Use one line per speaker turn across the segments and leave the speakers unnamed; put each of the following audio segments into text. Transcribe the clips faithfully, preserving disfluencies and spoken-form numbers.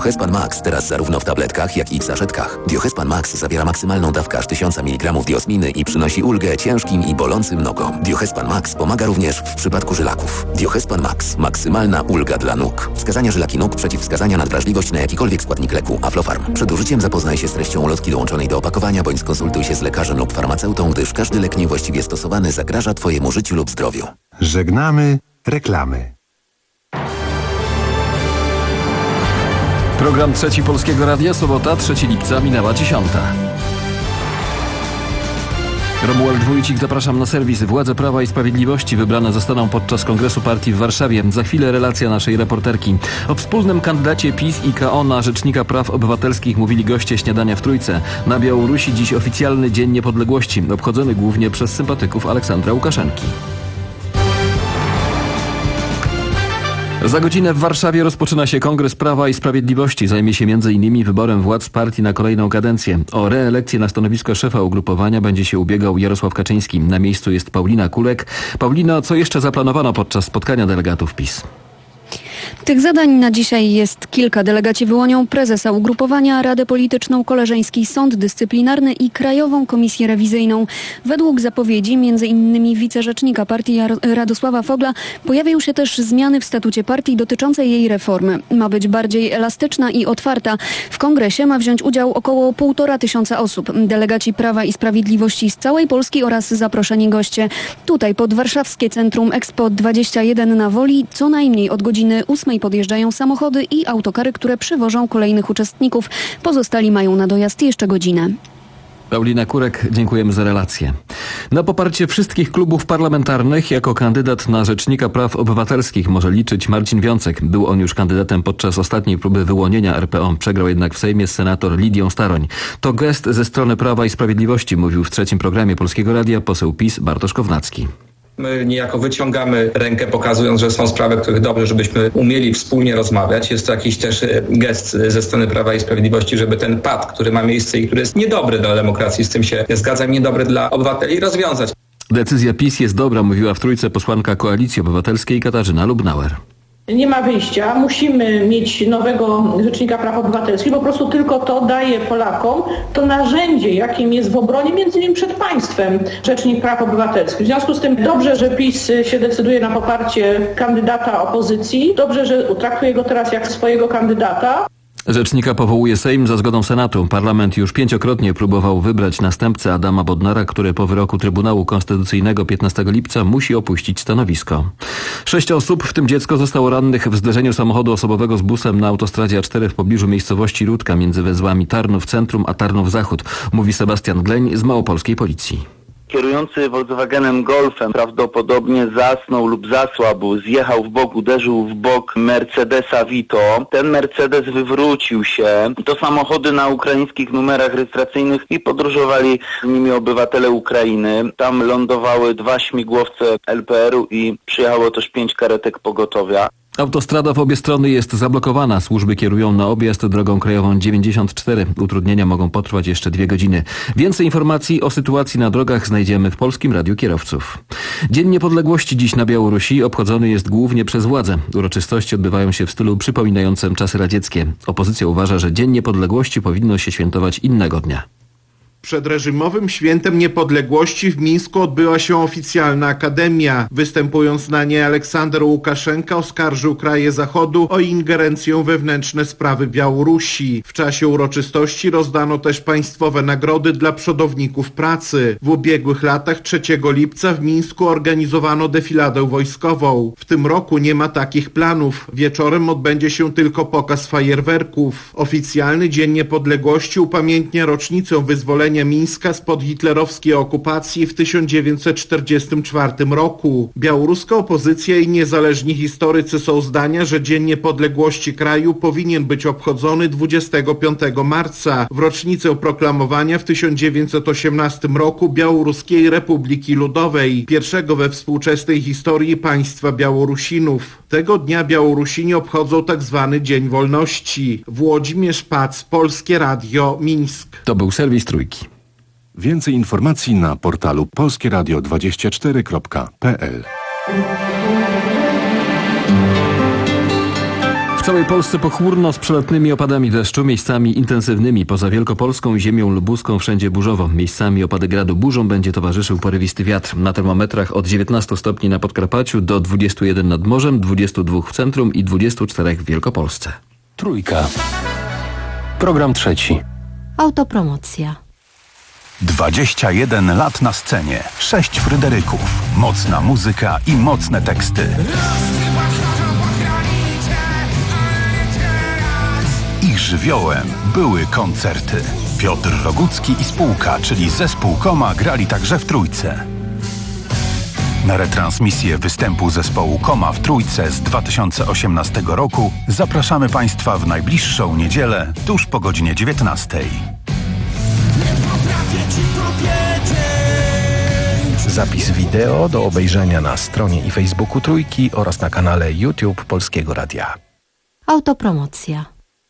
Diohespan Max teraz zarówno w tabletkach, jak i w saszetkach. Diohespan Max zawiera maksymalną dawkę aż tysiąc miligramów diosminy i przynosi ulgę ciężkim i bolącym nogom. Diohespan Max pomaga również w przypadku żylaków. Diohespan Max. Maksymalna ulga dla nóg. Wskazania żylaki nóg, przeciwwskazania na wrażliwość na jakikolwiek składnik leku. Aflofarm. Przed użyciem zapoznaj się z treścią ulotki dołączonej do opakowania, bądź skonsultuj się z lekarzem lub farmaceutą, gdyż każdy lek niewłaściwie stosowany zagraża Twojemu życiu lub zdrowiu.
Żegnamy reklamy.
Program Trzeci Polskiego Radia, sobota, trzeciego lipca, minęła dziesiąta. Romuald Wójcik, zapraszam na serwis. Władze Prawa i Sprawiedliwości wybrane zostaną podczas Kongresu Partii w Warszawie. Za chwilę relacja naszej reporterki. O wspólnym kandydacie PiS i K O na Rzecznika Praw Obywatelskich mówili goście Śniadania w Trójce. Na Białorusi dziś oficjalny Dzień Niepodległości, obchodzony głównie przez sympatyków Aleksandra Łukaszenki. Za godzinę w Warszawie rozpoczyna się Kongres Prawa i Sprawiedliwości. Zajmie się między innymi wyborem władz partii na kolejną kadencję. O reelekcję na stanowisko szefa ugrupowania będzie się ubiegał Jarosław Kaczyński. Na miejscu jest Paulina Kulek. Paulino, co jeszcze zaplanowano podczas spotkania delegatów PiS?
Tych zadań na dzisiaj jest kilka. Delegaci wyłonią prezesa ugrupowania, Radę Polityczną, Koleżeński Sąd Dyscyplinarny i Krajową Komisję Rewizyjną. Według zapowiedzi między innymi wicerzecznika partii Radosława Fogla pojawią się też zmiany w statucie partii dotyczące jej reformy. Ma być bardziej elastyczna i otwarta. W kongresie ma wziąć udział około półtora tysiąca osób. Delegaci Prawa i Sprawiedliwości z całej Polski oraz zaproszeni goście. Tutaj pod warszawskie Centrum Expo dwadzieścia jeden na Woli co najmniej od godziny ósmej podjeżdżają samochody i autokary, które przywożą kolejnych uczestników. Pozostali mają na dojazd jeszcze godzinę.
Paulina Kurek, dziękujemy za relację. Na poparcie wszystkich klubów parlamentarnych jako kandydat na Rzecznika Praw Obywatelskich może liczyć Marcin Wiącek. Był on już kandydatem podczas ostatniej próby wyłonienia R P O. Przegrał jednak w Sejmie z senator Lidią Staroń. To gest ze strony Prawa i Sprawiedliwości, mówił w trzecim programie Polskiego Radia poseł PiS Bartosz Kownacki.
My niejako wyciągamy rękę, pokazując, że są sprawy, których dobrze, żebyśmy umieli wspólnie rozmawiać. Jest to jakiś też gest ze strony Prawa i Sprawiedliwości, żeby ten pad, który ma miejsce i który jest niedobry dla demokracji, z tym się zgadzam, niedobry dla obywateli, rozwiązać.
Decyzja PiS jest dobra, mówiła w Trójce posłanka Koalicji Obywatelskiej Katarzyna Lubnauer.
Nie ma wyjścia, musimy mieć nowego Rzecznika Praw Obywatelskich, po prostu tylko to daje Polakom to narzędzie, jakim jest w obronie między innymi przed państwem Rzecznik Praw Obywatelskich. W związku z tym dobrze, że PiS się decyduje na poparcie kandydata opozycji, dobrze, że traktuje go teraz jak swojego kandydata.
Rzecznika powołuje Sejm za zgodą Senatu. Parlament już pięciokrotnie próbował wybrać następcę Adama Bodnara, który po wyroku Trybunału Konstytucyjnego piętnastego lipca musi opuścić stanowisko. Sześć osób, w tym dziecko, zostało rannych w zderzeniu samochodu osobowego z busem na autostradzie A cztery w pobliżu miejscowości Rudka między węzłami Tarnów Centrum a Tarnów Zachód, mówi Sebastian Gleń z małopolskiej policji.
Kierujący Volkswagenem Golfem prawdopodobnie zasnął lub zasłabł, zjechał w bok, uderzył w bok Mercedesa Vito. Ten Mercedes wywrócił się. To samochody na ukraińskich numerach rejestracyjnych i podróżowali z nimi obywatele Ukrainy. Tam lądowały dwa śmigłowce L P R u i przyjechało też pięć karetek pogotowia.
Autostrada w obie strony jest zablokowana. Służby kierują na objazd drogą krajową dziewięćdziesiąt cztery. Utrudnienia mogą potrwać jeszcze dwie godziny. Więcej informacji o sytuacji na drogach znajdziemy w Polskim Radiu Kierowców. Dzień Niepodległości dziś na Białorusi obchodzony jest głównie przez władze. Uroczystości odbywają się w stylu przypominającym czasy radzieckie. Opozycja uważa, że Dzień Niepodległości powinno się świętować innego dnia.
Przed reżimowym Świętem Niepodległości w Mińsku odbyła się oficjalna akademia. Występując na niej Aleksander Łukaszenka oskarżył kraje Zachodu o ingerencję we wewnętrzne sprawy Białorusi. W czasie uroczystości rozdano też państwowe nagrody dla przodowników pracy. W ubiegłych latach trzeciego lipca w Mińsku organizowano defiladę wojskową. W tym roku nie ma takich planów. Wieczorem odbędzie się tylko pokaz fajerwerków. Oficjalny Dzień Niepodległości upamiętnia rocznicę wyzwolenia Mińska spod hitlerowskiej okupacji w tysiąc dziewięćset czterdziestym czwartym roku. Białoruska opozycja i niezależni historycy są zdania, że Dzień Niepodległości kraju powinien być obchodzony dwudziestego piątego marca, w rocznicę proklamowania w tysiąc dziewięćset osiemnastym roku Białoruskiej Republiki Ludowej, pierwszego we współczesnej historii państwa Białorusinów. Tego dnia Białorusini obchodzą tak zwany Dzień Wolności. Włodzimierz Pac, Polskie Radio, Mińsk.
To był serwis Trójki.
Więcej informacji na portalu polskie radio dwadzieścia cztery kropka p l.
W całej Polsce pochmurno z przelotnymi opadami deszczu, miejscami intensywnymi. Poza Wielkopolską i ziemią lubuską wszędzie burzowo. Miejscami opady gradu, burzą będzie towarzyszył porywisty wiatr. Na termometrach od dziewiętnastu stopni na Podkarpaciu do dwudziestu jeden nad morzem, dwudziestu dwóch w centrum i dwudziestu czterech w Wielkopolsce.
Trójka. Program trzeci.
Autopromocja.
dwadzieścia jeden lat na scenie, sześć Fryderyków, mocna muzyka i mocne teksty. Ich żywiołem były koncerty. Piotr Rogucki i spółka, czyli zespół Koma, grali także w Trójce. Na retransmisję występu zespołu Koma w Trójce z dwa tysiące osiemnastego roku zapraszamy Państwa w najbliższą niedzielę tuż po godzinie dziewiętnastej.
Zapis wideo do obejrzenia na stronie i Facebooku Trójki oraz na kanale YouTube Polskiego Radia.
Autopromocja.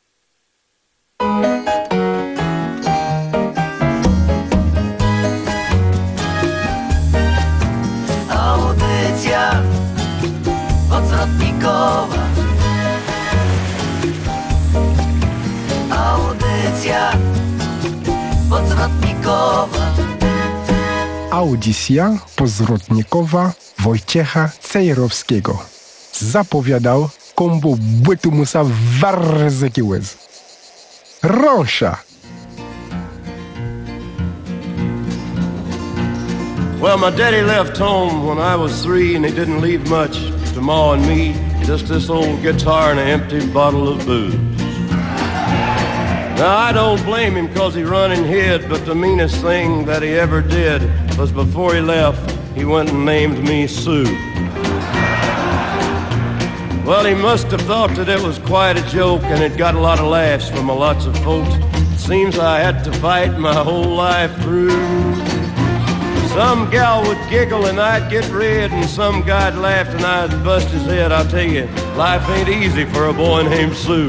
Audycja odzwrotnikowa. Audycja odzwrotnikowa.
Audycja pozwrotnikowa Wojciecha Cejrowskiego. Zapowiadał kombo bytu musa warzyki łez. Rąsza!
Well, my daddy left home when I was three, and he didn't leave much to Ma and me. Just this old guitar and an empty bottle of booze. Now, I don't blame him cause he run and hid, but the meanest thing that he ever did was before he left, he went and named me Sue. Well, he must have thought that it was quite a joke, and it got a lot of laughs from lots of folks. It seems I had to fight my whole life through. Some gal would giggle and I'd get red, and some guy'd laugh and I'd bust his head. I'll tell you, life ain't easy for a boy named Sue.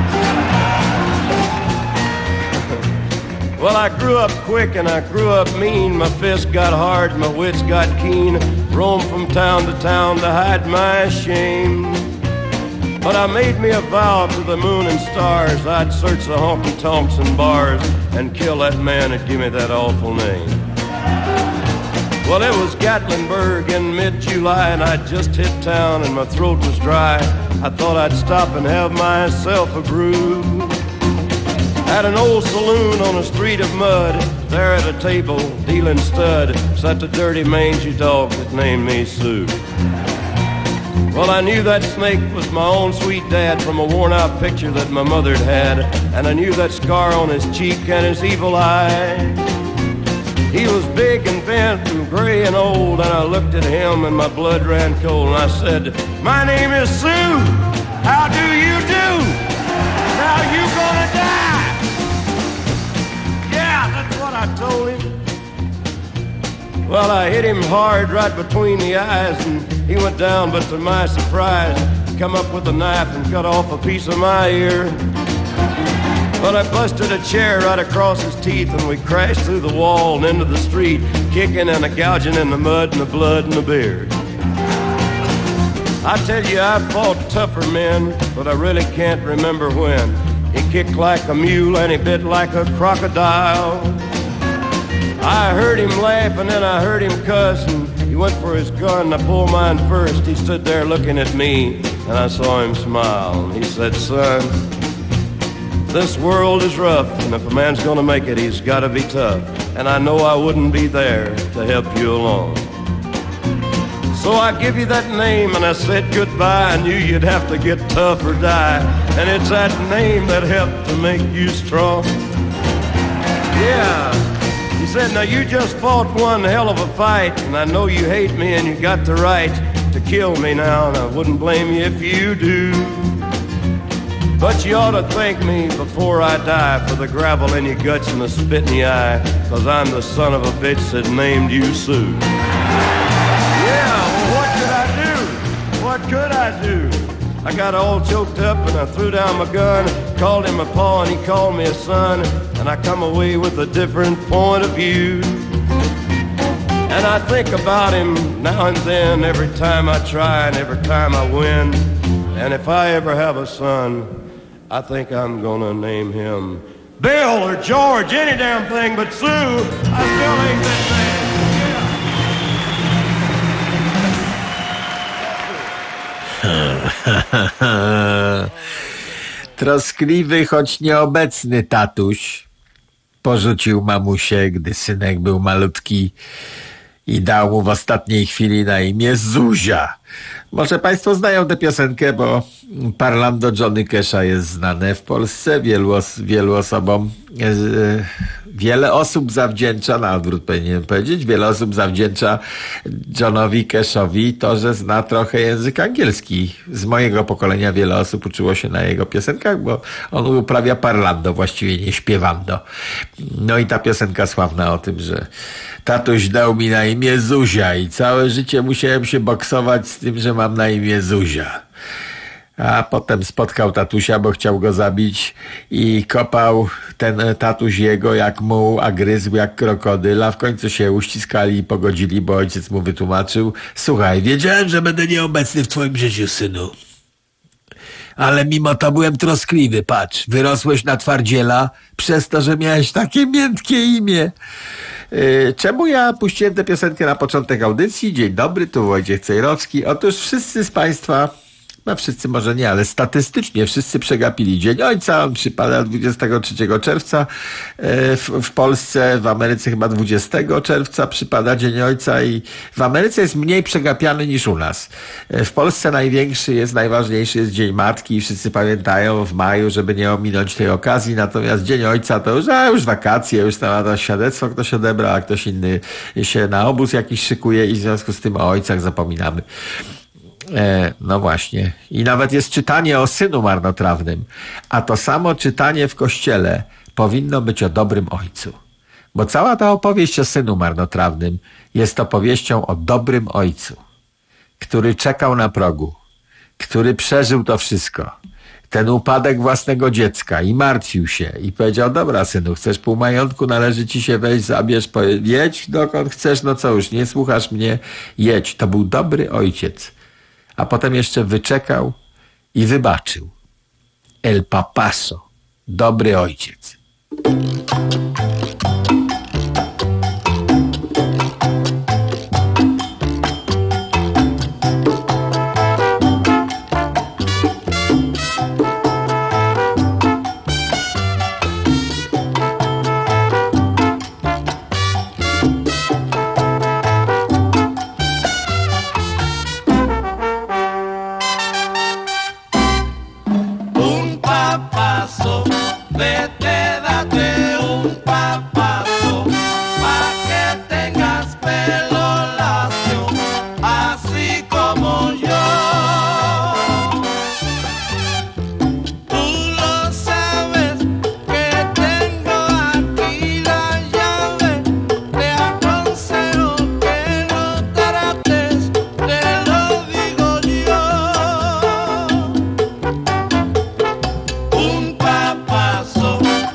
Well, I grew up quick and I grew up mean. My fists got hard, my wits got keen. Roamed from town to town to hide my shame. But I made me a vow to the moon and stars, I'd search the honky-tonks and bars and kill that man that gave me that awful name. Well, it was Gatlinburg in mid-July, and I'd just hit town and my throat was dry. I thought I'd stop and have myself a brew. At an old saloon on a street of mud, there at a table, dealing stud, sat the dirty mangy dog that named me Sue. Well, I knew that snake was my own sweet dad from a worn-out picture that my mother'd had, and I knew that scar on his cheek and his evil eye. He was big and bent and gray and old, and I looked at him and my blood ran cold, and I said, "My name is Sue. How do you do? Now you gonna die." Yeah, that's what I told him. Well, I hit him hard right between the eyes, and he went down, but to my surprise, come up with a knife and cut off a piece of my ear. But I busted a chair right across his teeth, and we crashed through the wall and into the street, kicking and a gouging in the mud and the blood and the beard. I tell you, I've fought tougher men, but I really can't remember when. He kicked like a mule and he bit like a crocodile. I heard him laugh and then I heard him cuss, and he went for his gun and I pulled mine first. He stood there looking at me and I saw him smile, and he said, "Son, this world is rough, and if a man's gonna make it, he's gotta be tough. And I know I wouldn't be there to help you along. So I give you that name and I said goodbye. I knew you'd have to get tough or die, and it's that name that helped to make you strong." Yeah. He said, "Now you just fought one hell of a fight, and I know you hate me and you got the right to kill me now, and I wouldn't blame you if you do. But you ought to thank me before I die for the gravel in your guts and the spit in your eye, 'cause I'm the son of a bitch that named you Sue." Yeah, well, what could I do? What could I do? I got all choked up and I threw down my gun, called him a pa and he called me a son, and I come away with a different point of view. And I think about him now and then, every time I try and every time I win. And if I ever have a son, I think I'm gonna name him Bill or George, any damn thing but Sue. I still ain't that man.
Troskliwy, choć nieobecny tatuś porzucił mamusię, gdy synek był malutki i dał mu w ostatniej chwili na imię Zuzia. Może państwo znają tę piosenkę, bo parlando Johnny Casha jest znane w Polsce. Wielu, os- wielu osobom, e, wiele osób zawdzięcza, na odwrót powinienem powiedzieć, wiele osób zawdzięcza Johnowi Cashowi to, że zna trochę język angielski. Z mojego pokolenia wiele osób uczyło się na jego piosenkach, bo on uprawia parlando, właściwie nie śpiewando. No i ta piosenka sławna o tym, że tatuś dał mi na imię Zuzia i całe życie musiałem się boksować z tym, że mam na imię Zuzia. A potem spotkał tatusia, bo chciał go zabić i kopał ten tatuś jego jak muł, a gryzł jak krokodyl, a w końcu się uściskali i pogodzili, bo ojciec mu wytłumaczył: słuchaj, wiedziałem, że będę nieobecny w twoim życiu, synu. Ale mimo to byłem troskliwy, patrz, wyrosłeś na twardziela przez to, że miałeś takie miętkie imię. Yy, czemu ja puściłem tę piosenkę na początek audycji? Dzień dobry, tu Wojciech Cejrowski. Otóż wszyscy z państwa, no wszyscy może nie, ale statystycznie wszyscy przegapili Dzień Ojca. On przypada dwudziestego trzeciego czerwca w, w Polsce, w Ameryce chyba dwudziestego czerwca przypada Dzień Ojca i w Ameryce jest mniej przegapiany niż u nas. W Polsce największy jest, najważniejszy jest Dzień Matki i wszyscy pamiętają w maju, żeby nie ominąć tej okazji, natomiast Dzień Ojca to już, a już wakacje, już tam to świadectwo ktoś odebra, a ktoś inny się na obóz jakiś szykuje i w związku z tym o ojcach zapominamy. E, no właśnie. I nawet jest czytanie o synu marnotrawnym. A to samo czytanie w kościele powinno być o dobrym ojcu. Bo cała ta opowieść o synu marnotrawnym jest opowieścią o dobrym ojcu, który czekał na progu, który przeżył to wszystko. Ten upadek własnego dziecka i martwił się i powiedział: dobra, synu, chcesz pół majątku, należy ci się wejść, zabierz, powie- jedź dokąd chcesz, no co już, nie słuchasz mnie, jedź. To był dobry ojciec. A potem jeszcze wyczekał i wybaczył. El papaso, dobry ojciec.
Un papazo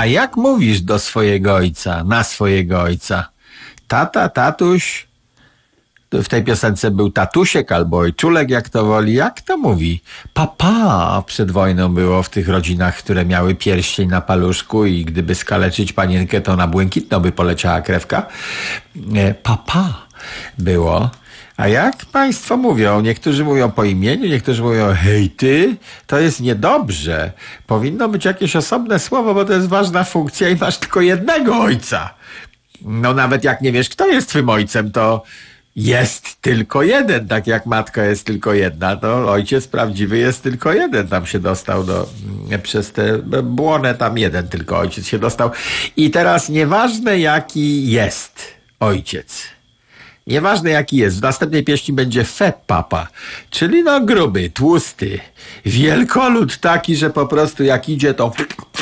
A jak mówisz do swojego ojca, na swojego ojca? Tata, tatuś? W tej piosence był tatusiek albo ojczulek, jak to woli. Jak to mówi? Papa. Przed wojną było w tych rodzinach, które miały pierścień na paluszku i gdyby skaleczyć panienkę, to na błękitno by poleciała krewka. Papa było. A jak państwo mówią? Niektórzy mówią po imieniu, niektórzy mówią hej ty. To jest niedobrze. Powinno być jakieś osobne słowo, bo to jest ważna funkcja i masz tylko jednego ojca. No nawet jak nie wiesz, kto jest twym ojcem, to jest tylko jeden, tak jak matka jest tylko jedna, to ojciec prawdziwy jest tylko jeden. Tam się dostał do, przez tę błonę, tam jeden tylko ojciec się dostał. I teraz nieważne jaki jest ojciec, nieważne jaki jest, w następnej pieśni będzie fe papa, czyli no gruby, tłusty, wielkolud taki, że po prostu jak idzie to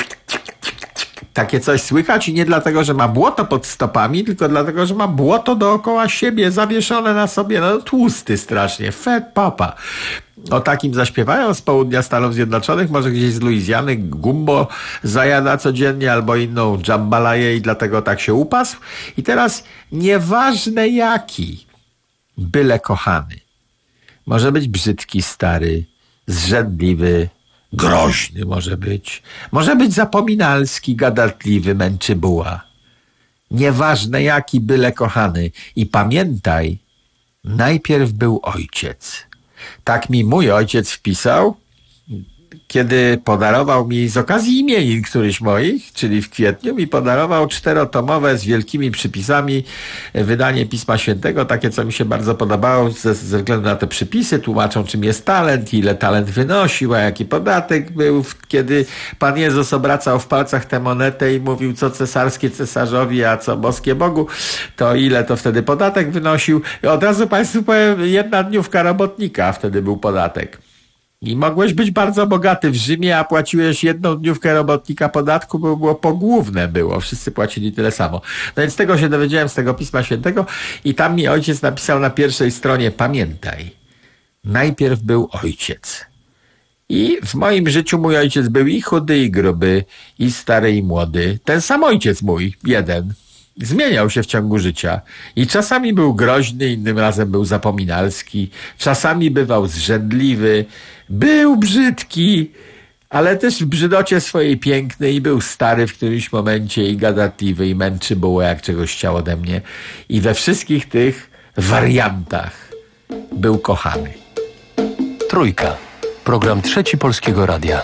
takie coś słychać i nie dlatego, że ma błoto pod stopami, tylko dlatego, że ma błoto dookoła siebie zawieszone na sobie, no tłusty strasznie, fe papa. O takim zaśpiewają z południa Stanów Zjednoczonych, może gdzieś z Luizjany, gumbo zajada codziennie albo inną dżambalaję i dlatego tak się upasł. I teraz nieważne jaki, byle kochany. Może być brzydki, stary, zrzędliwy, groźny może być. Może być zapominalski, gadatliwy, męczybuła. Nieważne jaki, byle kochany. I pamiętaj, najpierw był ojciec. Tak mi mój ojciec wpisał, kiedy podarował mi z okazji imienin któryś moich, czyli w kwietniu, mi podarował czterotomowe z wielkimi przypisami wydanie Pisma Świętego, takie co mi się bardzo podobało ze, ze względu na te przypisy, tłumaczą czym jest talent, ile talent wynosił, a jaki podatek był, kiedy Pan Jezus obracał w palcach tę monetę i mówił co cesarskie cesarzowi, a co boskie Bogu, to ile to wtedy podatek wynosił. I od razu Państwu powiem, jedna dniówka robotnika wtedy był podatek. I mogłeś być bardzo bogaty w Rzymie, a płaciłeś jedną dniówkę robotnika podatku, bo było pogłówne było. Wszyscy płacili tyle samo. No więc tego się dowiedziałem z tego Pisma Świętego i tam mi ojciec napisał na pierwszej stronie: pamiętaj, najpierw był ojciec. I w moim życiu mój ojciec był i chudy, i gruby, i stary, i młody. Ten sam ojciec mój, jeden. Zmieniał się w ciągu życia i czasami był groźny, innym razem był zapominalski, czasami bywał zrzędliwy, był brzydki, ale też w brzydocie swojej piękny i był stary w którymś momencie i gadatliwy i męczy bułę, jak czegoś chciał ode mnie. I we wszystkich tych wariantach był kochany.
Trójka. Program Trzeci Polskiego Radia.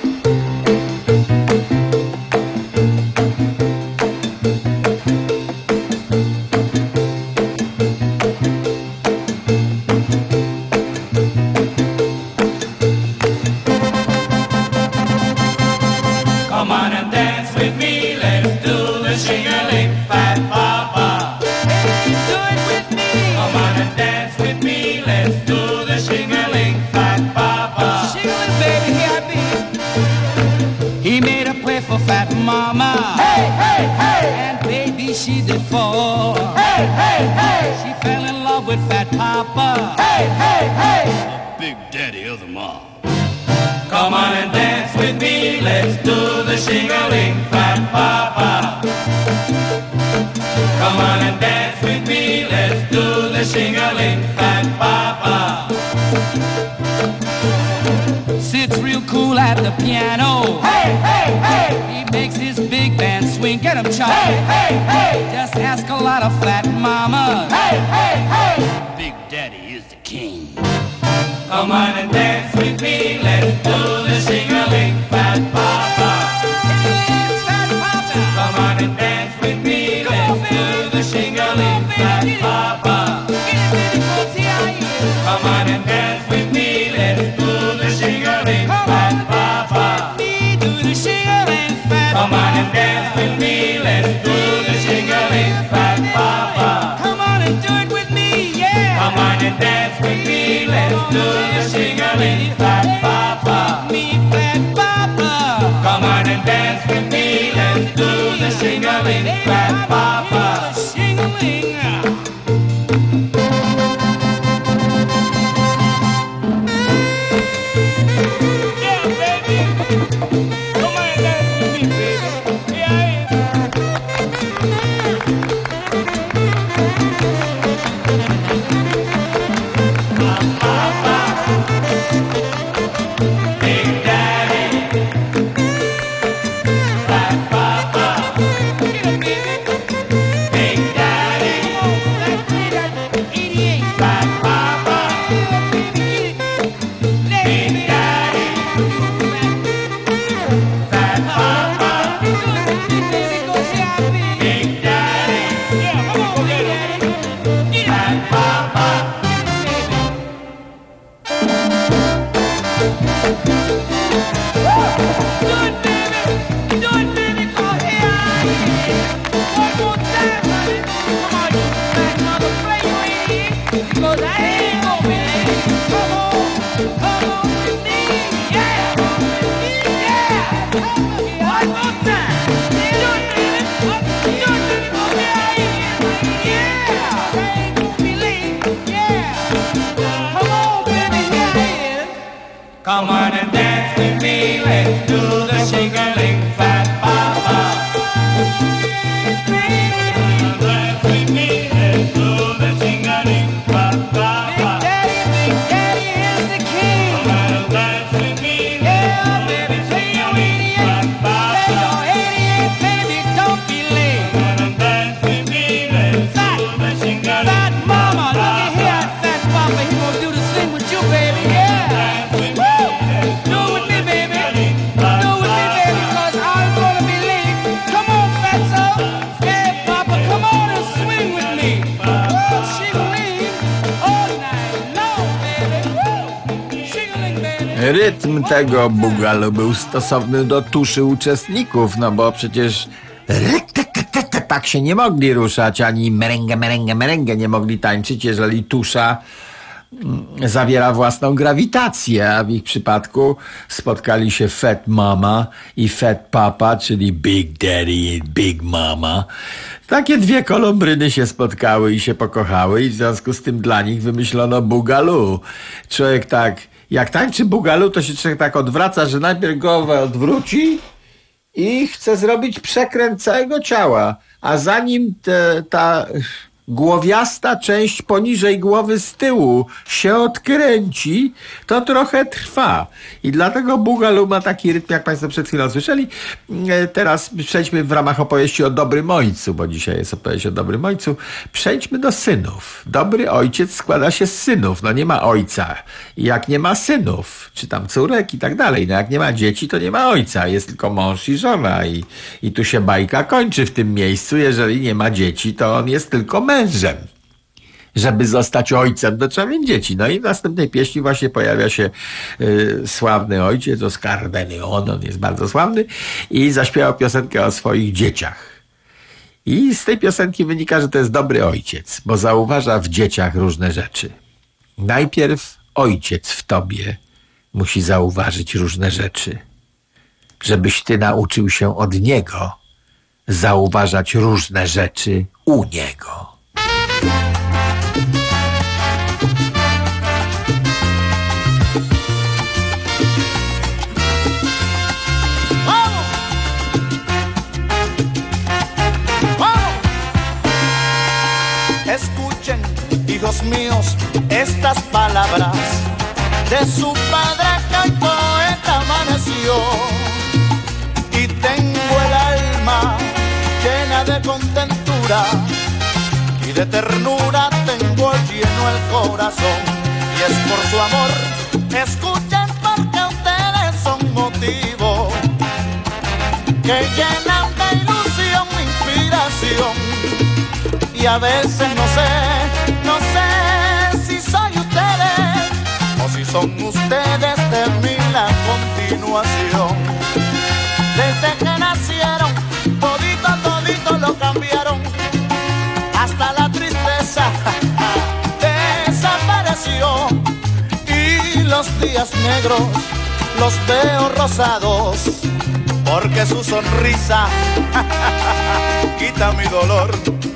Mama, hey, hey, hey, and baby she did fall. Hey, hey, hey, she fell in love with Fat Papa. Hey, hey, hey, the big daddy of them all. Come on and dance with me, let's do the shing-a-ling, Fat Papa. Come on and dance with me, let's do the shing-a-ling, Fat Papa. Sits real cool at the piano. Hey, hey, hey. He makes his big band swing. Get him, Charlie. Hey, hey, hey. Just ask a lot of fat mamas. Hey, hey, hey. Big Daddy is the king. Come on and dance with me. Let's do the shing-a-ling, Fat Papa. Hey, Fat Papa. Come on and dance with me. Come let's on, do the shing-a-ling, Fat Papa. Come on and dance with me. Let's do the shing-a-ling, Fat Papa. Me do the shing-a-ling, Fat Papa. Come on and dance with me. Let's do the shing-a-ling, Fat Papa. Come on and do it with me, yeah. Come on and dance with me. Let's do the shing-a-ling, Fat Papa. Me, Fat Papa. Come on and dance with me. Let's do the shing-a-ling, Fat Papa. Shing-a-ling. Yeah, baby. Come on and dance with me, baby. Yeah. Because I ain't gonna be late. Come on, come on with me, yeah, yeah. One more time. Do it, baby. Do it, baby. Oh, yeah, yeah. I ain't gonna be late, yeah. Come on, baby, here I am. Come on and dance with me. Let's do the shake-a-ling fat papa.
Rytm tego bugalu był stosowny do tuszy uczestników, no bo przecież tak się nie mogli ruszać, ani merengę, merengę, merengę nie mogli tańczyć, jeżeli tusza zawiera własną grawitację, a w ich przypadku spotkali się Fat Mama i Fat Papa, czyli Big Daddy i Big Mama. Takie dwie kolumbryny się spotkały i się pokochały i w związku z tym dla nich wymyślono bugalu. Człowiek tak, jak tańczy bugalu, to się człowiek tak odwraca, że najpierw głowę odwróci i chce zrobić przekręt całego ciała, a zanim te, ta głowiasta część poniżej głowy z tyłu się odkręci, to trochę trwa. I dlatego bugalu ma taki rytm, jak Państwo przed chwilą słyszeli. Teraz przejdźmy w ramach opowieści o dobrym ojcu, bo dzisiaj jest opowieść o dobrym ojcu. Przejdźmy do synów. Dobry ojciec składa się z synów. No nie ma ojca. I jak nie ma synów, czy tam córek i tak dalej, no jak nie ma dzieci, to nie ma ojca. Jest tylko mąż i żona. I, i tu się bajka kończy w tym miejscu. Jeżeli nie ma dzieci, to on jest tylko mężem. mężem. Żeby zostać ojcem, to trzeba mieć dzieci. No i w następnej pieśni właśnie pojawia się y, sławny ojciec, Oscar de Leon, on jest bardzo sławny i zaśpiewał piosenkę o swoich dzieciach. I z tej piosenki wynika, że to jest dobry ojciec, bo zauważa w dzieciach różne rzeczy. Najpierw ojciec w tobie musi zauważyć różne rzeczy, żebyś ty nauczył się od niego zauważać różne rzeczy u niego.
Escuchen, hijos míos, estas palabras de su padre que hoy poeta amaneció. Y tengo el alma llena de contentura y de ternura tengo lleno el corazón. Y es por su amor, escuchen porque ustedes son motivo que llenan de ilusión mi inspiración. Y a veces no sé, no sé si soy ustedes o si son ustedes de mí la continuación. Desde que nacieron, todito, todito lo cambiaron. Hasta la tristeza desapareció. Y los días negros los veo rosados, porque su sonrisa quita mi dolor.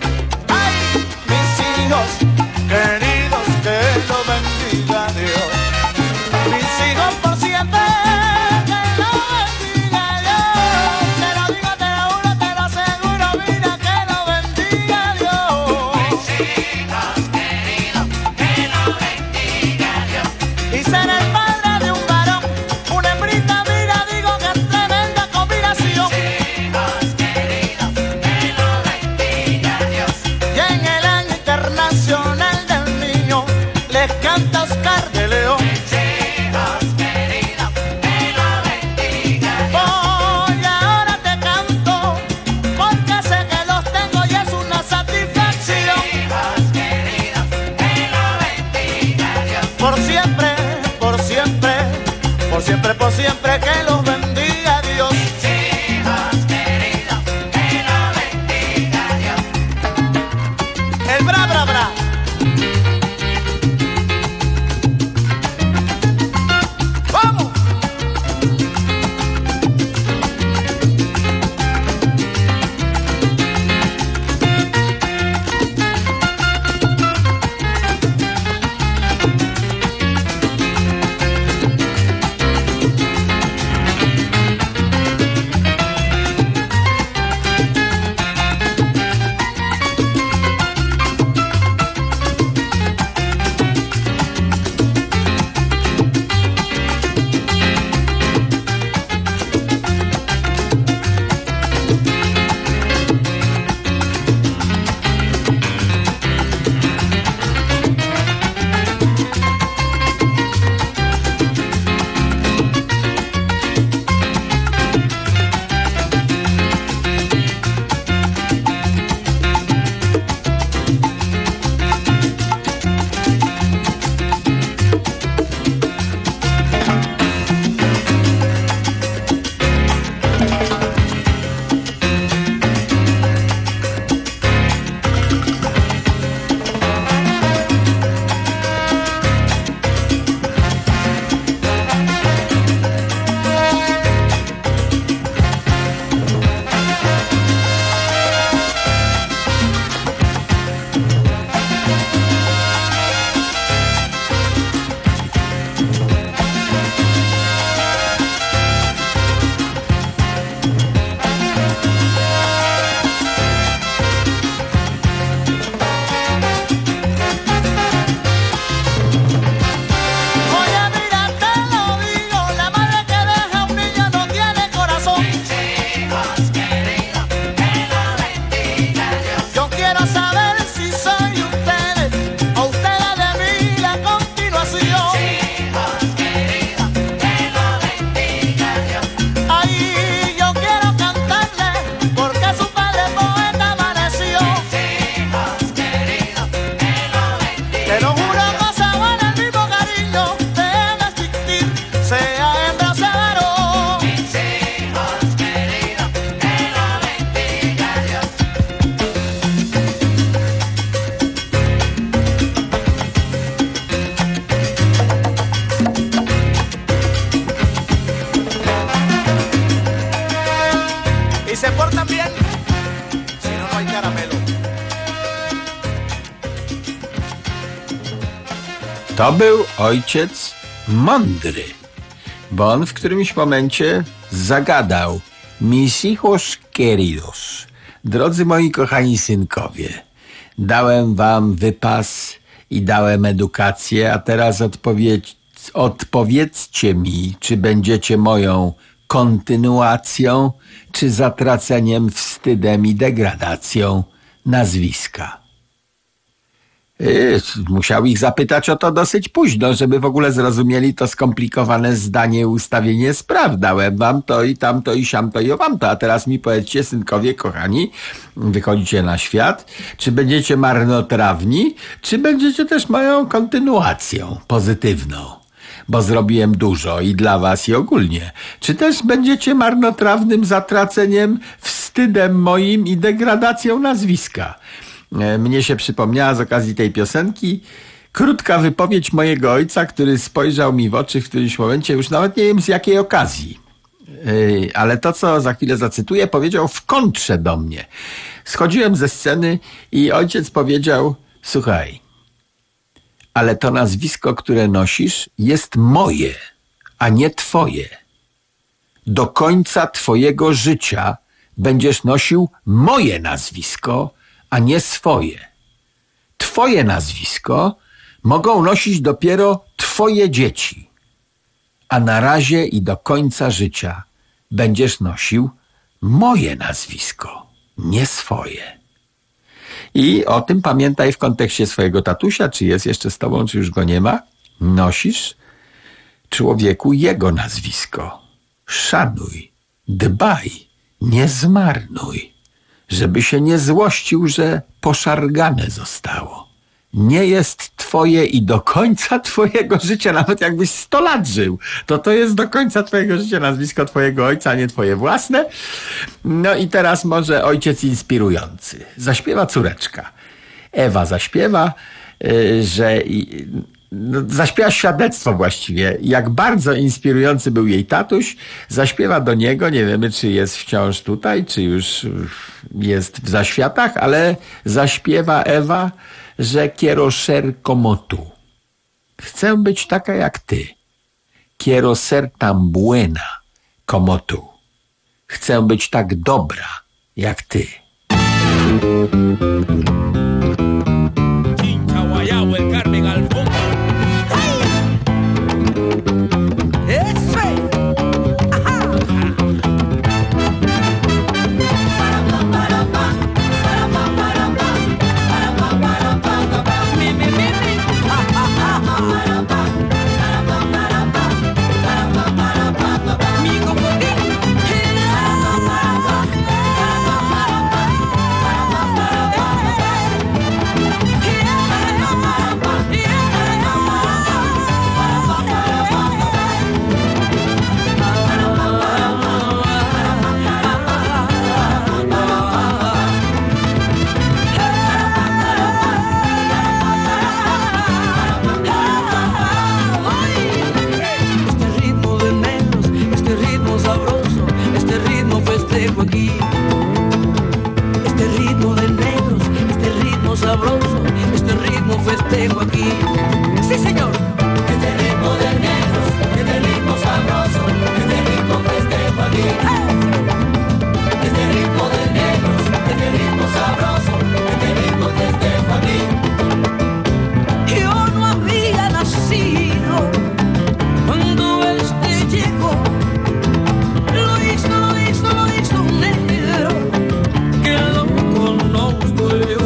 Hijos queridos, que lo bendiga Dios. Mis hijos por siempre, que lo bendiga Dios. Te lo digo, te lo juro, te lo aseguro, mira, que lo bendiga Dios. Mis hijos queridos, que lo bendiga Dios. Y ser el padre de un varón, una hembrita, mira, digo que es tremenda combinación. Mis hijos queridos, que lo bendiga Dios. Y en el Nacional del Niño les canta Oscar de León. Hijos queridos, que lo bendiga Dios. Hoy ahora te canto porque sé que los tengo y es una satisfacción. Hijos queridos, que lo bendiga Dios. Por siempre, por siempre, por siempre, por siempre que los bendiga Dios. Hijos queridos, que lo bendiga Dios. El bra bra bra.
To był ojciec mądry, bo on w którymś momencie zagadał: mis hijos queridos, drodzy moi kochani synkowie, dałem wam wypas i dałem edukację, a teraz odpowiedź, odpowiedzcie mi, czy będziecie moją kontynuacją, czy zatraceniem, wstydem i degradacją nazwiska. Yy, musiał ich zapytać o to dosyć późno, żeby w ogóle zrozumieli to skomplikowane zdanie, ustawienie spraw. Dałem wam to i tamto i siamto i owamto, a teraz mi powiedzcie, synkowie kochani, wychodzicie na świat, czy będziecie marnotrawni, czy będziecie też moją kontynuacją pozytywną, bo zrobiłem dużo i dla was i ogólnie. Czy też będziecie marnotrawnym zatraceniem, wstydem moim i degradacją nazwiska? Mnie się przypomniała z okazji tej piosenki krótka wypowiedź mojego ojca, który spojrzał mi w oczy w którymś momencie, już nawet nie wiem z jakiej okazji, yy, ale to, co za chwilę zacytuję, powiedział w kontrze do mnie. Schodziłem ze sceny i ojciec powiedział: słuchaj, ale to nazwisko, które nosisz, jest moje, a nie twoje. Do końca twojego życia będziesz nosił moje nazwisko, a nie swoje. Twoje nazwisko mogą nosić dopiero twoje dzieci, a na razie i do końca życia będziesz nosił moje nazwisko, nie swoje. I o tym pamiętaj w kontekście swojego tatusia, czy jest jeszcze z tobą, czy już go nie ma. Nosisz, człowieku, jego nazwisko. Szanuj, dbaj, nie zmarnuj, żeby się nie złościł, że poszargane zostało. Nie jest twoje i do końca twojego życia, nawet jakbyś sto lat żył, to to jest do końca twojego życia nazwisko twojego ojca, a nie twoje własne. No i teraz może ojciec inspirujący. Zaśpiewa córeczka. Ewa zaśpiewa, yy, że... Yy, No, zaśpiewa świadectwo właściwie, jak bardzo inspirujący był jej tatuś. Zaśpiewa do niego, nie wiemy, czy jest wciąż tutaj, czy już jest w zaświatach, ale zaśpiewa Ewa, że quiero ser como tú. Chcę być taka jak ty. Quiero ser tan buena como tú. Chcę być tak dobra jak ty.
Chincha, guayabo, el Carmen al fondo.
Aquí. Este ritmo de negros, este ritmo sabroso, este ritmo festejo aquí. Sí, señor. Este ritmo de negros, este ritmo sabroso, este ritmo festejo aquí. Este ritmo de negros, este ritmo sabroso, este ritmo festejo aquí. Yo no había nacido cuando este llegó. Lo hizo, lo hizo, lo hizo un negro que lo conozco yo.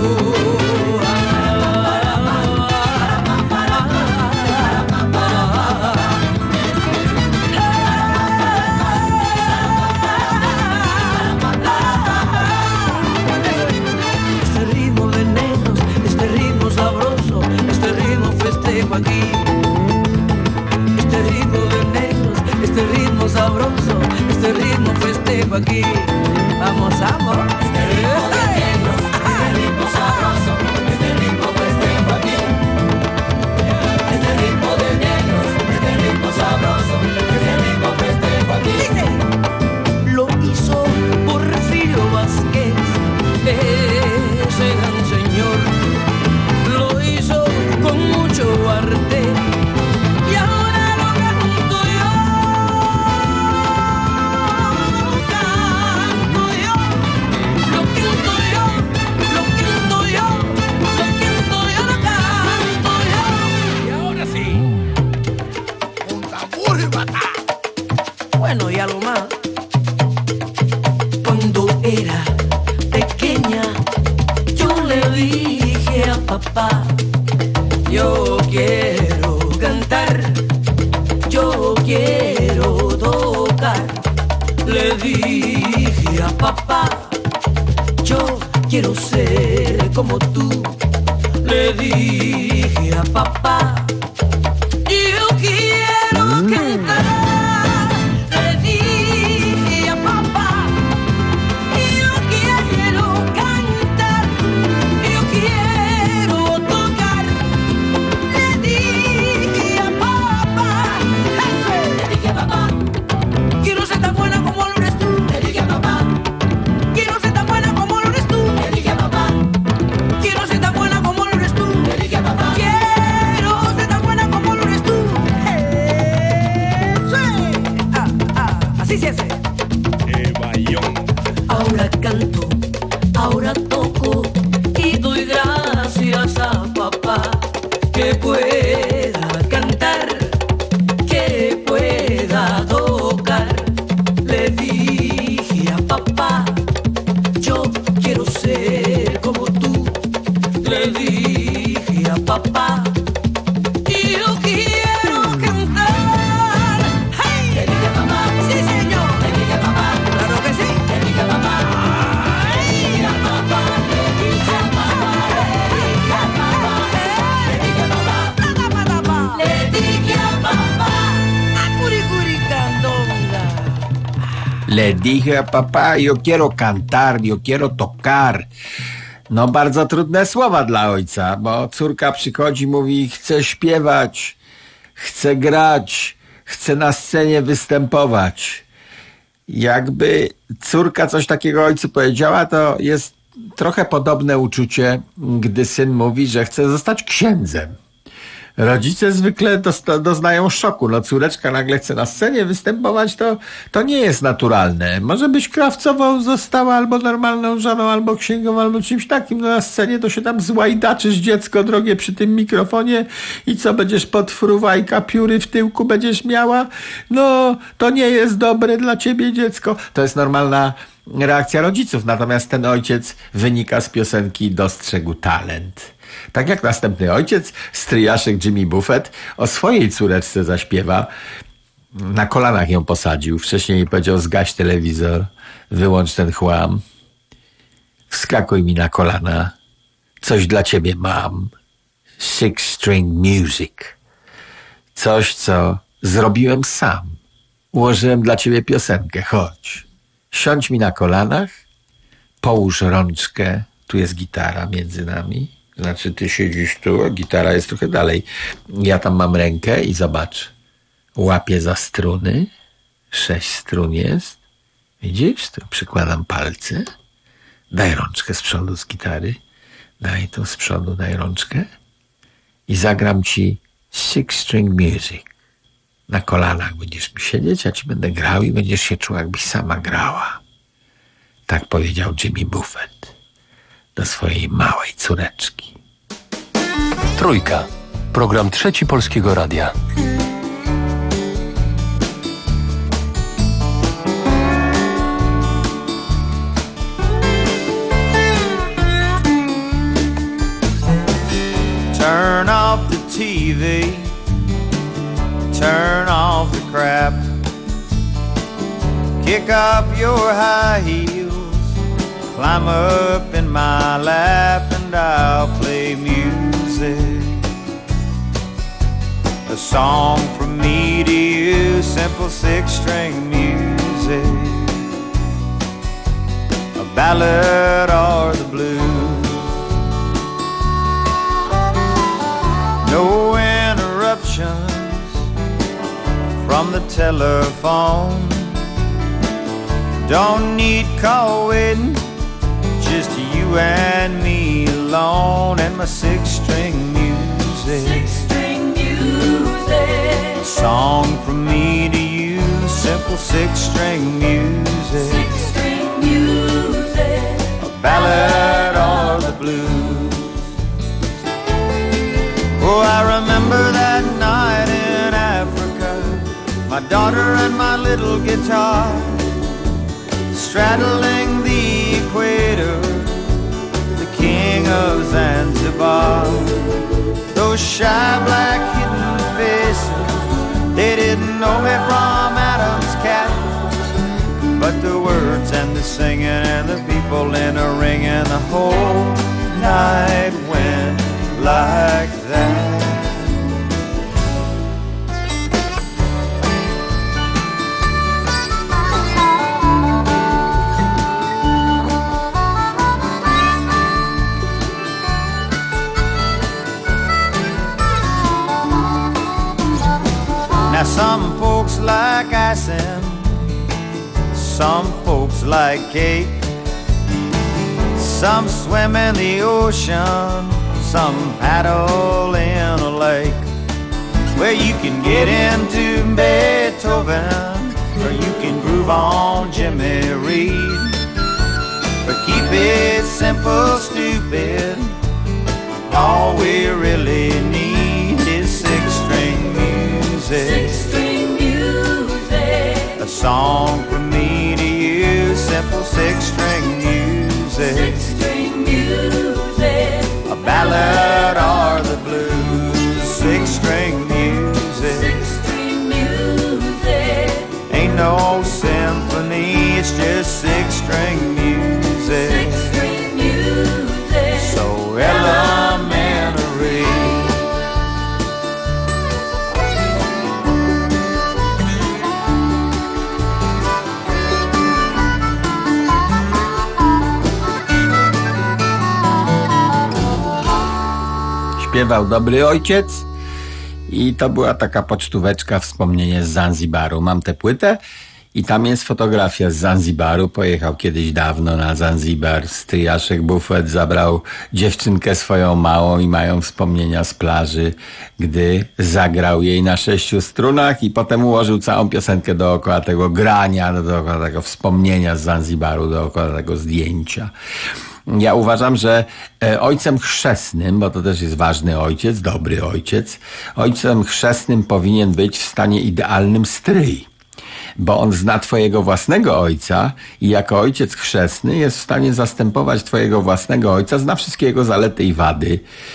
Este ritmo de negros, este ritmo sabroso, este ritmo festejo aquí. Este ritmo de negros, este ritmo sabroso, este ritmo festejo aquí. Vamos, vamos. Este ritmo de negros, este ritmo sabroso, este ritmo festejo aquí. Este ritmo de negros, este ritmo sabroso, este ritmo festejo aquí. Dice, lo hizo Porfirio Vázquez, ese gran señor. Lo hizo con mucho arte. papá. Yo quiero ser como tú. Le dije a papá. Yo quiero cantar. Le dije a papá. Yo quiero cantar. Yo quiero tocar. Le dije a papá. Le dije a papá. Quiero ser tan buena como lo eres tú. Le dije a papá. Quiero ser tan buena como lo eres tú. Le dije a papá. Quiero ser tan buena como lo eres tú. Le dije a papá. Quiero ser tan buena como lo eres tú. Eso es. Ah, ah, así se hace. Ahora canto, ahora toco y doy gracias a papá que pueda cantar, que pueda tocar. Le dije a papá, yo quiero ser como tú. Le dije a papá, yo quiero cantar. ¡Hey! Le dije a papá, sí señor. Le dije a papá, claro que sí. Le dije a papá, ¡ay! A papá, le dije a papá, le dije a papá, le dije a papá, le dije a papá, a curicuricandonga.
Le dije a papá, yo quiero cantar, yo quiero tocar. No bardzo trudne słowa dla ojca, bo córka przychodzi, mówi, chcę śpiewać, chcę grać, chcę na scenie występować. Jakby córka coś takiego ojcu powiedziała, to jest trochę podobne uczucie, gdy syn mówi, że chce zostać księdzem. Rodzice zwykle dosta- doznają szoku. No córeczka nagle chce na scenie występować, to, to nie jest naturalne. Może byś krawcową została albo normalną żoną, albo księgową, albo czymś takim. No na scenie to się tam złajdaczysz, dziecko drogie, przy tym mikrofonie i co, będziesz podfruwajka, pióry w tyłku będziesz miała? No, to nie jest dobre dla ciebie, dziecko. To jest normalna reakcja rodziców. Natomiast ten ojciec, wynika z piosenki, dostrzegł talent. Tak jak następny ojciec, stryjaszek Jimmy Buffett, o swojej córeczce zaśpiewa. Na kolanach ją posadził. Wcześniej jej powiedział, zgaś telewizor, wyłącz ten chłam. Wskakuj mi na kolana. Coś dla ciebie mam. Six string music. Coś, co zrobiłem sam. Ułożyłem dla ciebie piosenkę. Chodź. Siądź mi na kolanach. Połóż rączkę. Tu jest gitara między nami. Znaczy ty siedzisz tu, a gitara jest trochę dalej. Ja tam mam rękę i zobacz. Łapię za struny. Sześć strun jest. Widzisz? Tu przykładam palce. Daj rączkę z przodu z gitary. Daj tu z przodu, daj rączkę. I zagram ci six string music. Na kolanach będziesz mi siedzieć, ja ci będę grał i będziesz się czuła, jakbyś sama grała. Tak powiedział Jimmy Buffett do swojej małej córeczki.
Trójka. Program Trzeci Polskiego Radia.
Turn off the T V, turn off the crap, kick up your high heels, climb up in my lap and I'll play music. A song from me to you, simple six-string music. A ballad or the blues. No interruptions from the telephone. Don't need call waiting, just you and me alone and my six-string music.
Six-string music.
A song from me to you, simple six-string music.
Six-string music.
A ballad or the blues. Oh, I remember that night in Africa, my daughter and my little guitar, straddling the equator, the king of Zanzibar. Those shy black hidden faces, they didn't know me from Adam's cat, but the words and the singing and the people in a ring and the whole night went like that. Now some folks like icing, some folks like cake, some swim in the ocean, some paddle in a lake. Where you can get into Beethoven, or you can groove on Jimmy Reed. But keep it simple, stupid, all we really need is six-string music.
Six-string music.
A song from me to you, simple six-string music.
Six-string music.
A ballad or the blues, six-string music.
Six-string music.
Ain't no symphony, it's just six-string music.
Six-string music.
So elementary.
Śpiewał Dobry Ojciec i to była taka pocztóweczka, wspomnienie z Zanzibaru. Mam tę płytę i tam jest fotografia z Zanzibaru. Pojechał kiedyś dawno na Zanzibar. Stryjaszek Buffet zabrał dziewczynkę swoją małą i mają wspomnienia z plaży, gdy zagrał jej na sześciu strunach i potem ułożył całą piosenkę dookoła tego grania, dookoła tego wspomnienia z Zanzibaru, dookoła tego zdjęcia. Ja uważam, że ojcem chrzestnym, bo to też jest ważny ojciec, dobry ojciec, ojcem chrzestnym powinien być w stanie idealnym stryj, bo on zna twojego własnego ojca i jako ojciec chrzestny jest w stanie zastępować twojego własnego ojca, zna wszystkie jego zalety i wady,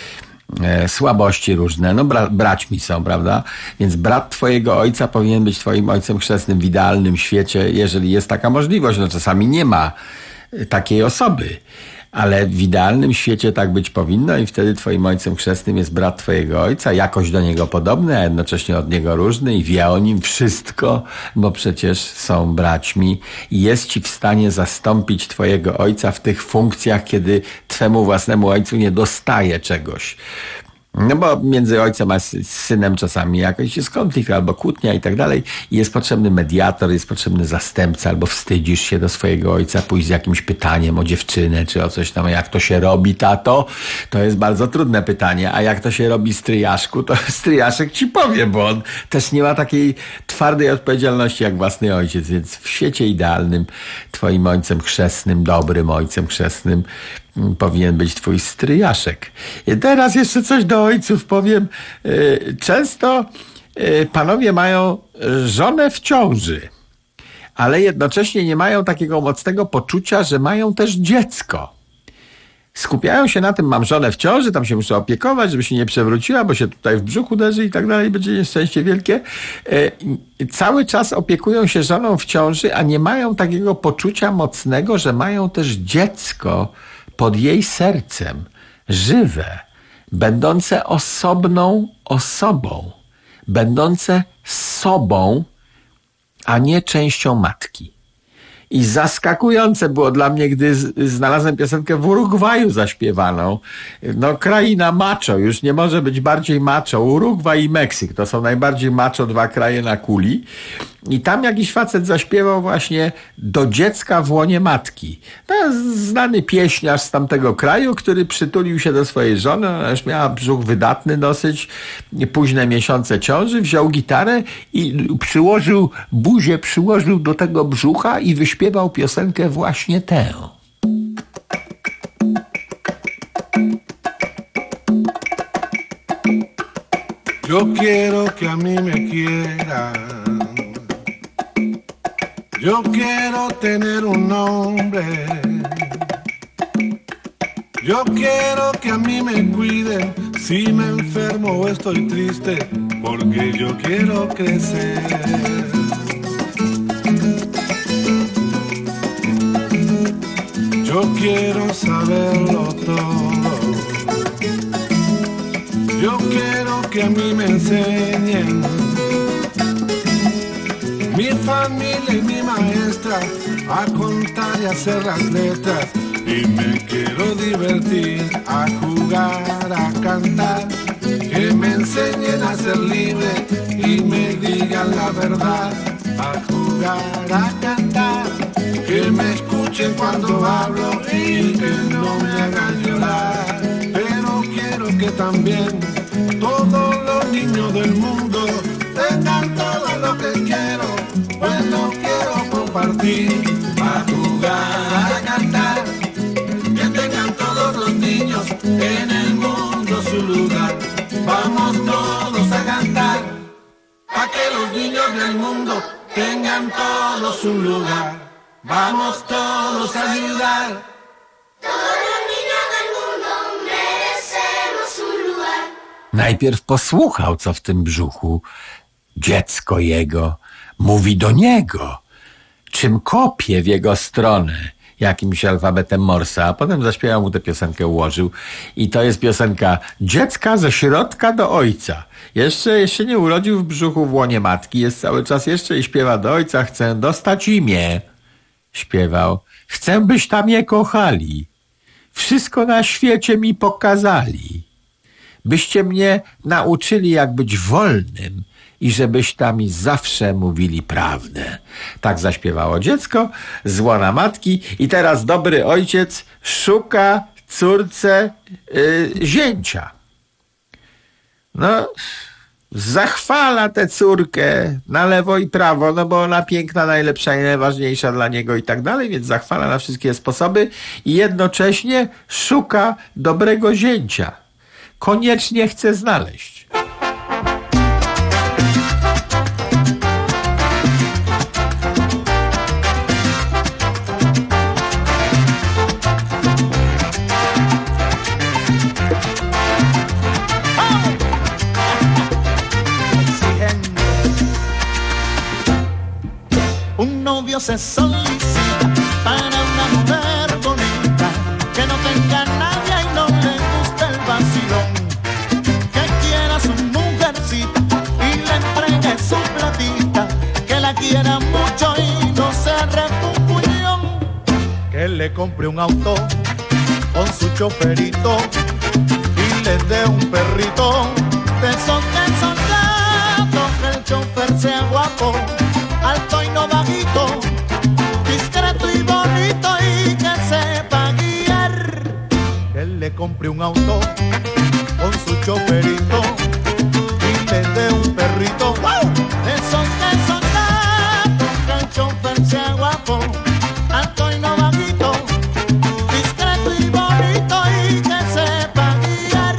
e, słabości różne, no bra- braćmi są, prawda? Więc brat twojego ojca powinien być twoim ojcem chrzestnym w idealnym świecie, jeżeli jest taka możliwość. No czasami nie ma takiej osoby, ale w idealnym świecie tak być powinno i wtedy twoim ojcem chrzestnym jest brat twojego ojca, jakoś do niego podobny, a jednocześnie od niego różny i wie o nim wszystko, bo przecież są braćmi i jest ci w stanie zastąpić twojego ojca w tych funkcjach, kiedy twemu własnemu ojcu nie dostaje czegoś. No bo między ojcem a synem czasami jakoś jest konflikt albo kłótnia i tak dalej. I jest potrzebny mediator, jest potrzebny zastępca, albo wstydzisz się do swojego ojca pójść z jakimś pytaniem o dziewczynę czy o coś tam. Jak to się robi, tato? To jest bardzo trudne pytanie. A jak to się robi stryjaszku, to stryjaszek ci powie, bo on też nie ma takiej twardej odpowiedzialności jak własny ojciec. Więc w świecie idealnym twoim ojcem chrzestnym, dobrym ojcem chrzestnym powinien być twój stryjaszek. I teraz jeszcze coś do ojców powiem. Często panowie mają żonę w ciąży, ale jednocześnie nie mają takiego mocnego poczucia, że mają też dziecko. Skupiają się na tym, mam żonę w ciąży, tam się muszę opiekować, żeby się nie przewróciła, bo się tutaj w brzuch uderzy i tak dalej, będzie nieszczęście wielkie. Cały czas opiekują się żoną w ciąży, a nie mają takiego poczucia mocnego, że mają też dziecko pod jej sercem, żywe, będące osobną osobą, będące sobą, a nie częścią matki. I zaskakujące było dla mnie, gdy znalazłem piosenkę w Urugwaju zaśpiewaną. No, kraina macho, już nie może być bardziej macho. Urugwaj i Meksyk to są najbardziej macho dwa kraje na kuli. I tam jakiś facet zaśpiewał właśnie do dziecka w łonie matki. To jest znany pieśniarz z tamtego kraju, który przytulił się do swojej żony. Ona już miała brzuch wydatny dosyć, późne miesiące ciąży, wziął gitarę i przyłożył buzię, przyłożył do tego brzucha i wyśpiewał piosenkę właśnie tę.
Yo quiero que a mí me quieran. Yo quiero tener un nombre. Yo quiero que a mí me cuiden si me enfermo o estoy triste, porque yo quiero crecer. Yo quiero saberlo todo. Yo quiero que a mí me enseñen. Mi familia y mi maestra a contar y hacer las letras. Y me quiero divertir, a jugar, a cantar. Que me enseñen a ser libre y me digan la verdad. A jugar, a cantar. Que me escuchen cuando hablo y que no me hagan llorar. Pero quiero que también todos los niños del mundo tengan todo lo que quiero, pues no quiero compartir. A jugar, a cantar, que tengan todos los niños en el mundo su lugar. Vamos todos a cantar, para que los niños del mundo tengan todos su lugar. Vamos todos a ayudar.
Todos los niños del mundo merecemos un lugar.
Najpierw posłuchał, co w tym brzuchu. Dziecko jego mówi do niego, czym kopie w jego stronę jakimś alfabetem Morsa, a potem zaśpiewał mu tę piosenkę, ułożył. I to jest piosenka dziecka ze środka do ojca. Jeszcze, jeszcze nie urodził w brzuchu w łonie matki, jest cały czas jeszcze i śpiewa do ojca, chcę dostać imię. Śpiewał, chcę, byś tam je kochali, wszystko na świecie mi pokazali, byście mnie nauczyli, jak być wolnym i żebyś tam mi zawsze mówili prawdę. Tak zaśpiewało dziecko z łona matki i teraz dobry ojciec szuka córce yy, zięcia. No, zachwala tę córkę na lewo i prawo, no bo ona piękna, najlepsza i najważniejsza dla niego i tak dalej, więc zachwala na wszystkie sposoby i jednocześnie szuka dobrego zięcia. Koniecznie chce znaleźć.
Un novio se solicita para una mujer bonita, que no tenga nadie y no le guste el vacilón, que quiera su mujercita y le entregue su platita, que la quiera mucho y no se refunfuñón, que le compre un auto con su choferito y le dé un perrito de esos que son gatos, que el chofer sea guapo, alto y no bajito, discreto y bonito y que sepa guiar. Que le compre un auto con su choferito y le dé un perrito, ¡wow! Esos que son gatos, que el chofer sea guapo, alto y no bajito, discreto y bonito y que sepa guiar.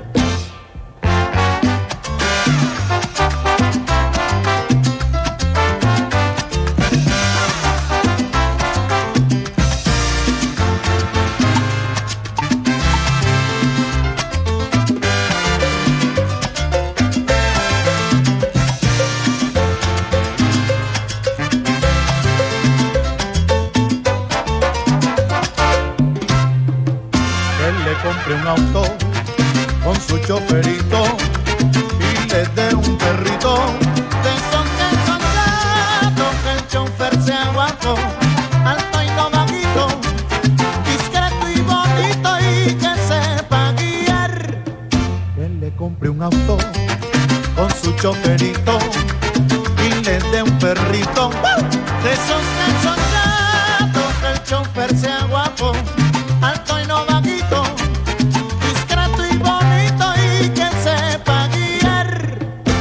Compre un auto con su choferito y le dé un perrito de esos que son gatos, que el chofer sea guapo, alto y no bajito, discreto y bonito y que sepa guiar. Que le compre un auto con su choferito y le dé un perrito de esos que son gatos, que el chofer sea guapo, alto y no bajito, discreto y bonito y que sepa guiar.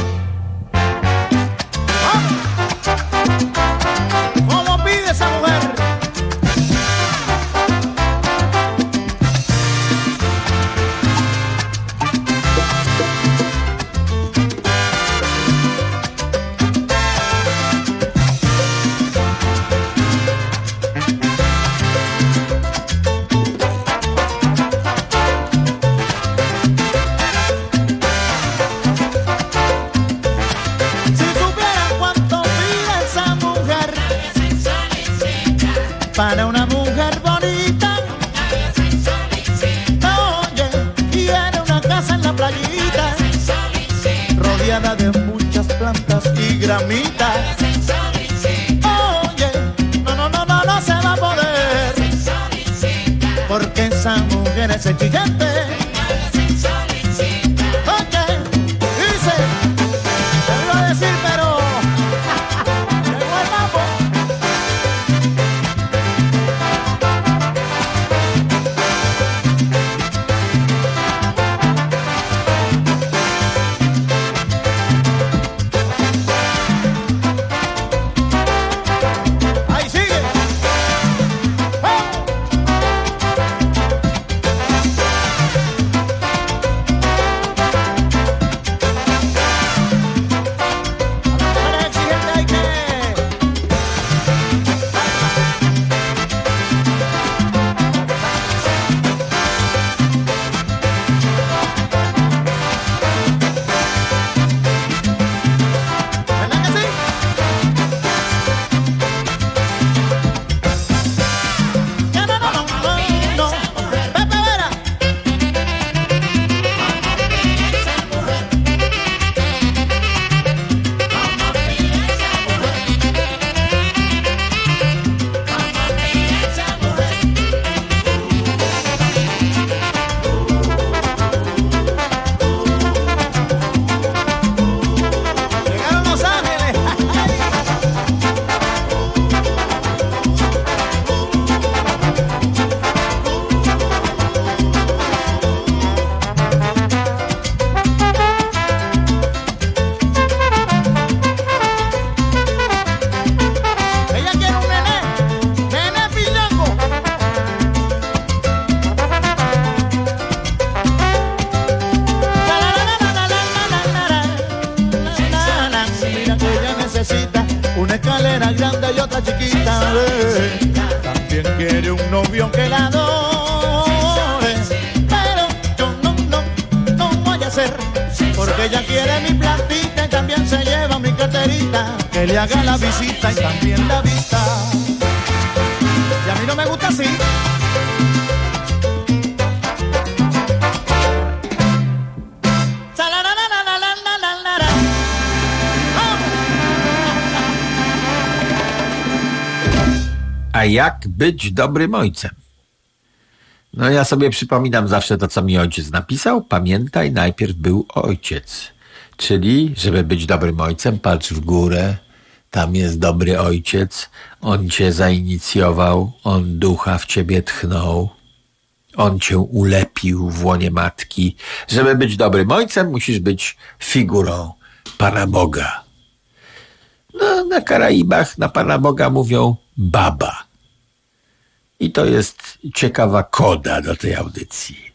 ¿Cómo pide esa mujer? Para una mujer bonita rodeada de muchas plantas y gramitas. Oye, no, no, no, no, no se va a poder, porque esa mujer es exigente. Oye, dice, te lo iba a decir, pero llegó el mambo. Ahí sigue. Escalera grande y otra chiquita, eh. También quiere un novio que la adore, pero yo no, no, no voy a hacer, porque ella quiere mi plantita y también se lleva mi carterita, que le haga la visita y también la vista. Y a mí no me gusta así.
A jak być dobrym ojcem? No ja sobie przypominam zawsze to, co mi ojciec napisał. Pamiętaj, najpierw był ojciec. Czyli, żeby być dobrym ojcem, patrz w górę, tam jest dobry ojciec, on cię zainicjował, on ducha w ciebie tchnął, on cię ulepił w łonie matki. Żeby być dobrym ojcem, musisz być figurą Pana Boga. No, na Karaibach na Pana Boga mówią baba. I to jest ciekawa koda do tej audycji.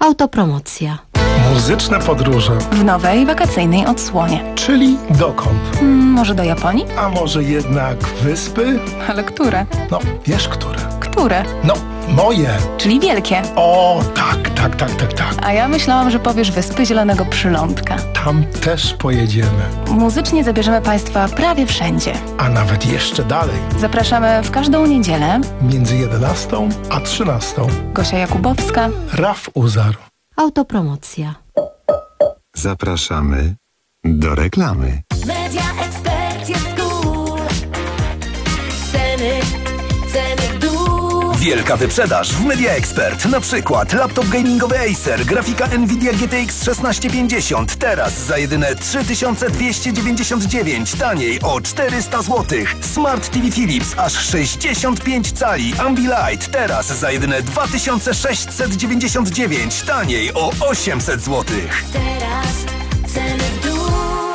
Autopromocja.
Muzyczne podróże.
W nowej, wakacyjnej odsłonie.
Czyli dokąd?
Hmm, może do Japonii?
A może jednak wyspy?
Ale które?
No, wiesz które.
Które?
No, moje.
Czyli wielkie.
O, tak, tak, tak, tak, tak.
A ja myślałam, że powiesz Wyspy Zielonego Przylądka.
Tam też pojedziemy.
Muzycznie zabierzemy Państwa prawie wszędzie.
A nawet jeszcze dalej.
Zapraszamy w każdą niedzielę.
Między jedenastą a trzynastą.
Gosia Jakubowska.
Raf Uzar.
Autopromocja.
Zapraszamy do reklamy.
Media Expert jest cool. Ceny, ceny w dół.
Wielka wyprzedaż w Media Expert. Na przykład laptop gamingowy Acer, grafika Nvidia G T X szesnaście pięćdziesiąt. Teraz za jedyne trzy tysiące dwieście dziewięćdziesiąt dziewięć. Taniej o czterysta złotych. Smart T V Philips aż sześćdziesiąt pięć cali. Ambilight teraz za jedyne dwa tysiące sześćset dziewięćdziesiąt dziewięć. Taniej o osiemset złotych.
Teraz ceny w dół.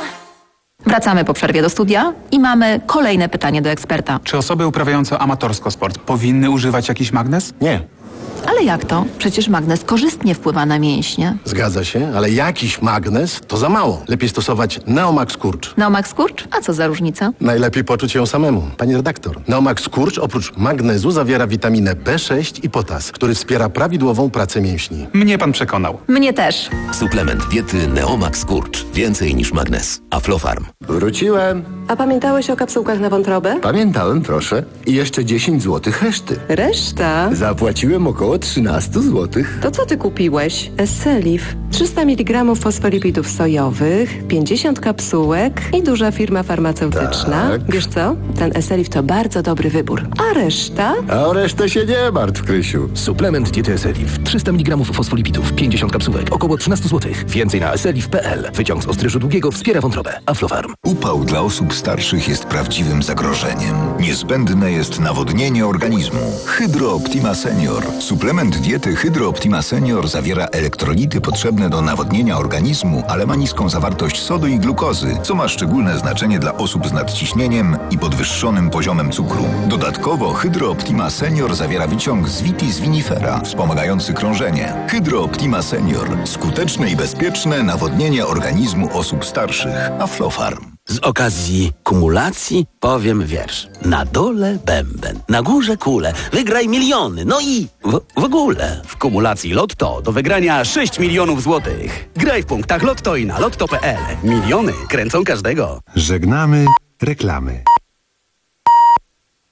Wracamy po przerwie do studia i mamy kolejne pytanie do eksperta.
Czy osoby uprawiające amatorsko sport powinny używać jakiś magnes?
Nie.
Ale jak to? Przecież magnes korzystnie wpływa na mięśnie.
Zgadza się, ale jakiś magnes to za mało. Lepiej stosować Neomax Skurcz.
Neomax Skurcz? A co za różnica?
Najlepiej poczuć ją samemu. Pani redaktor, Neomax Skurcz oprócz magnezu zawiera witaminę B sześć i potas, który wspiera prawidłową pracę mięśni.
Mnie pan przekonał.
Mnie też.
Suplement diety Neomax Skurcz. Więcej niż magnes. Aflofarm.
Wróciłem.
A pamiętałeś o kapsułkach na wątrobę?
Pamiętałem, proszę. I jeszcze dziesięć złotych reszty.
Reszta?
Zapłaciłem około trzynaście złotych.
To co ty kupiłeś? Esselif. trzysta miligramów fosfolipidów sojowych, pięćdziesiąt kapsułek i duża firma farmaceutyczna.
Tak.
Wiesz co? Ten Esselif to bardzo dobry wybór. A reszta?
A o resztę się nie martw, Krysiu.
Suplement diety Esselif. trzysta miligramów fosfolipidów, pięćdziesiąt kapsułek, około trzynaście złotych. Więcej na esselif kropka p l. Wyciąg z ostryżu długiego wspiera wątrobę. Aflofarm.
Upał dla osób starszych jest prawdziwym zagrożeniem. Niezbędne jest nawodnienie organizmu. Hydro Optima Senior. Suplement diety Hydro Optima Senior zawiera elektrolity potrzebne do nawodnienia organizmu, ale ma niską zawartość sodu i glukozy, co ma szczególne znaczenie dla osób z nadciśnieniem i podwyższonym poziomem cukru. Dodatkowo Hydro Optima Senior zawiera wyciąg z Vitis vinifera, wspomagający krążenie. Hydro Optima Senior. Skuteczne i bezpieczne nawodnienie organizmu osób starszych. Aflofarm.
Z okazji kumulacji powiem wiersz. Na dole bęben, na górze kule, wygraj miliony, no i w, w ogóle. W kumulacji Lotto do wygrania sześć milionów złotych. Graj w punktach Lotto i na lotto kropka p l. Miliony kręcą każdego.
Żegnamy reklamy.